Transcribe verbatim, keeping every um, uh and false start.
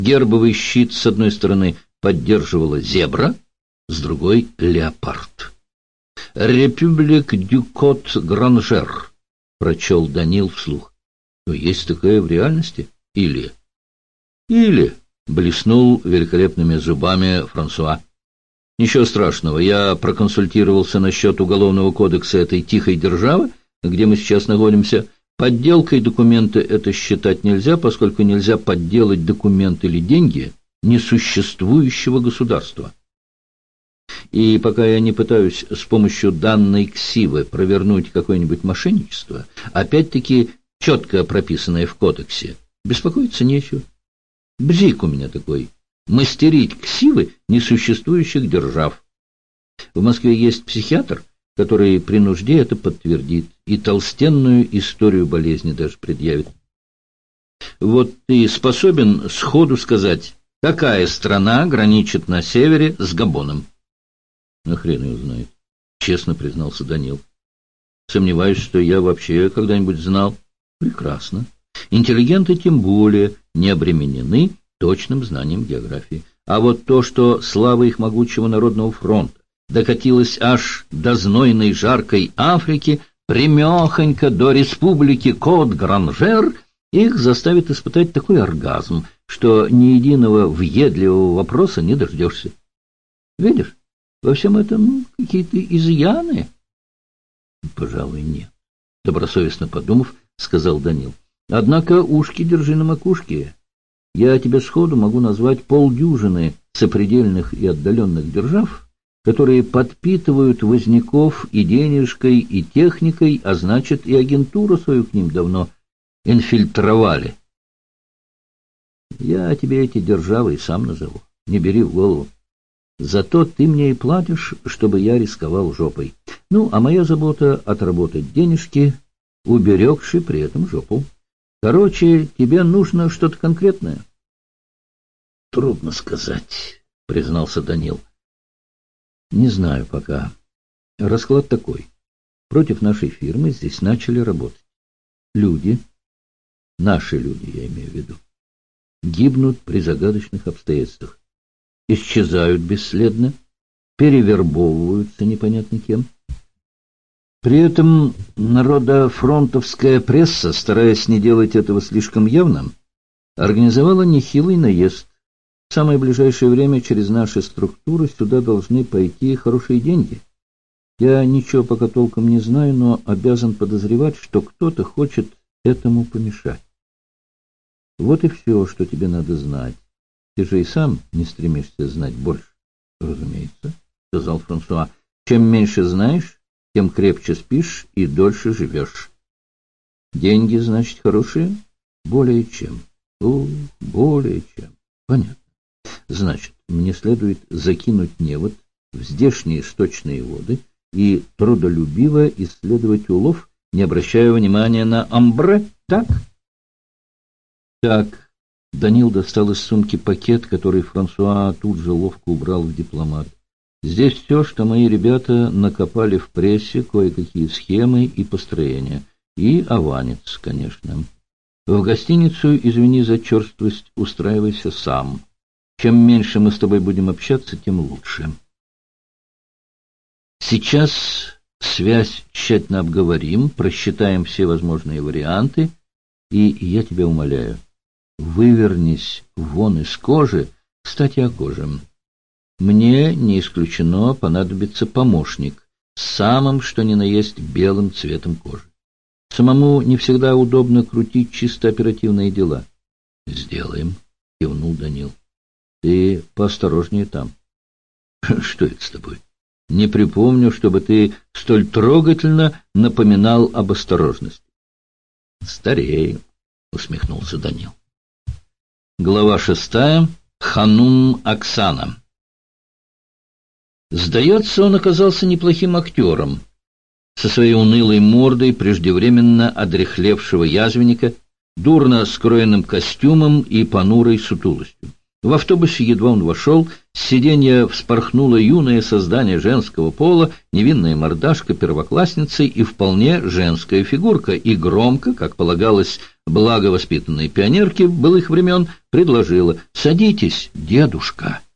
Гербовый щит с одной стороны поддерживала зебра, с другой — леопард. «Републик дю Кот Гранжер», — прочел Данил вслух. «Но есть такая в реальности? Или?» «Или», — блеснул великолепными зубами Франсуа. «Ничего страшного, я проконсультировался насчет уголовного кодекса этой тихой державы, где мы сейчас находимся. Подделкой документа это считать нельзя, поскольку нельзя подделать документ или деньги несуществующего государства. И пока я не пытаюсь с помощью данной ксивы провернуть какое-нибудь мошенничество, опять-таки четко прописанное в кодексе, беспокоиться нечего. Бзик у меня такой — мастерить ксивы несуществующих держав. В Москве есть психиатр, который при нужде это подтвердит и толстенную историю болезни даже предъявит. Вот ты способен сходу сказать, какая страна граничит на севере с Габоном? А хрен его знает, честно признался Данил. Сомневаюсь, что я вообще когда-нибудь знал. Прекрасно. Интеллигенты тем более не обременены точным знанием географии. А вот то, что слава их могучего народного фронта докатилась аж до знойной жаркой Африки, прямехонько до республики Кот-Гранжер, их заставит испытать такой оргазм, что ни единого въедливого вопроса не дождешься. Видишь, во всем этом какие-то изъяны? Пожалуй, нет. Добросовестно подумав, сказал Данил. Однако ушки держи на макушке. Я тебе сходу могу назвать полдюжины сопредельных и отдаленных держав, которые подпитывают возняков и денежкой, и техникой, а значит, и агентуру свою к ним давно инфильтровали. Я тебе эти державы и сам назову, не бери в голову. Зато ты мне и платишь, чтобы я рисковал жопой. Ну, а моя забота — отработать денежки, уберегши при этом жопу. Короче, тебе нужно что-то конкретное. — Трудно сказать, — признался Данил. — Не знаю пока. Расклад такой. Против нашей фирмы здесь начали работать. Люди, наши люди, я имею в виду, гибнут при загадочных обстоятельствах. Исчезают бесследно, перевербовываются непонятно кем. При этом народофронтовская пресса, стараясь не делать этого слишком явным, организовала нехилый наезд. В самое ближайшее время через наши структуры сюда должны пойти хорошие деньги. Я ничего пока толком не знаю, но обязан подозревать, что кто-то хочет этому помешать. Вот и все, что тебе надо знать. Ты же и сам не стремишься знать больше. — Разумеется, — сказал Франсуа. — Чем меньше знаешь, тем крепче спишь и дольше живешь. Деньги, значит, хорошие? Более чем. О, более чем. Понятно. Значит, мне следует закинуть невод в здешние сточные воды и трудолюбиво исследовать улов, не обращая внимания на амбре, так? Так. Данил достал из сумки пакет, который Франсуа тут же ловко убрал в дипломат. Здесь все, что мои ребята накопали в прессе, кое-какие схемы и построения. И аванец, конечно. В гостиницу, извини за черствость, устраивайся сам. Чем меньше мы с тобой будем общаться, тем лучше. Сейчас связь тщательно обговорим, просчитаем все возможные варианты, и я тебя умоляю, вывернись вон из кожи. Кстати, о коже. Мне, не исключено, понадобится помощник с самым, что ни на есть, белым цветом кожи. Самому не всегда удобно крутить чисто оперативные дела. — Сделаем, — кивнул Данил. — Ты поосторожнее там. — Что это с тобой? Не припомню, чтобы ты столь трогательно напоминал об осторожности. — Старею, — усмехнулся Данил. Глава шестая. Ханум Оксана. Сдается, он оказался неплохим актером. Со своей унылой мордой преждевременно одряхлевшего язвенника, дурно скроенным костюмом и понурой сутулостью. В автобусе, едва он вошел, с сиденья вспорхнуло юное создание женского пола, невинная мордашка первоклассницы и вполне женская фигурка, и громко, как полагалось благовоспитанной пионерке былых времен, предложила: «Садитесь, дедушка».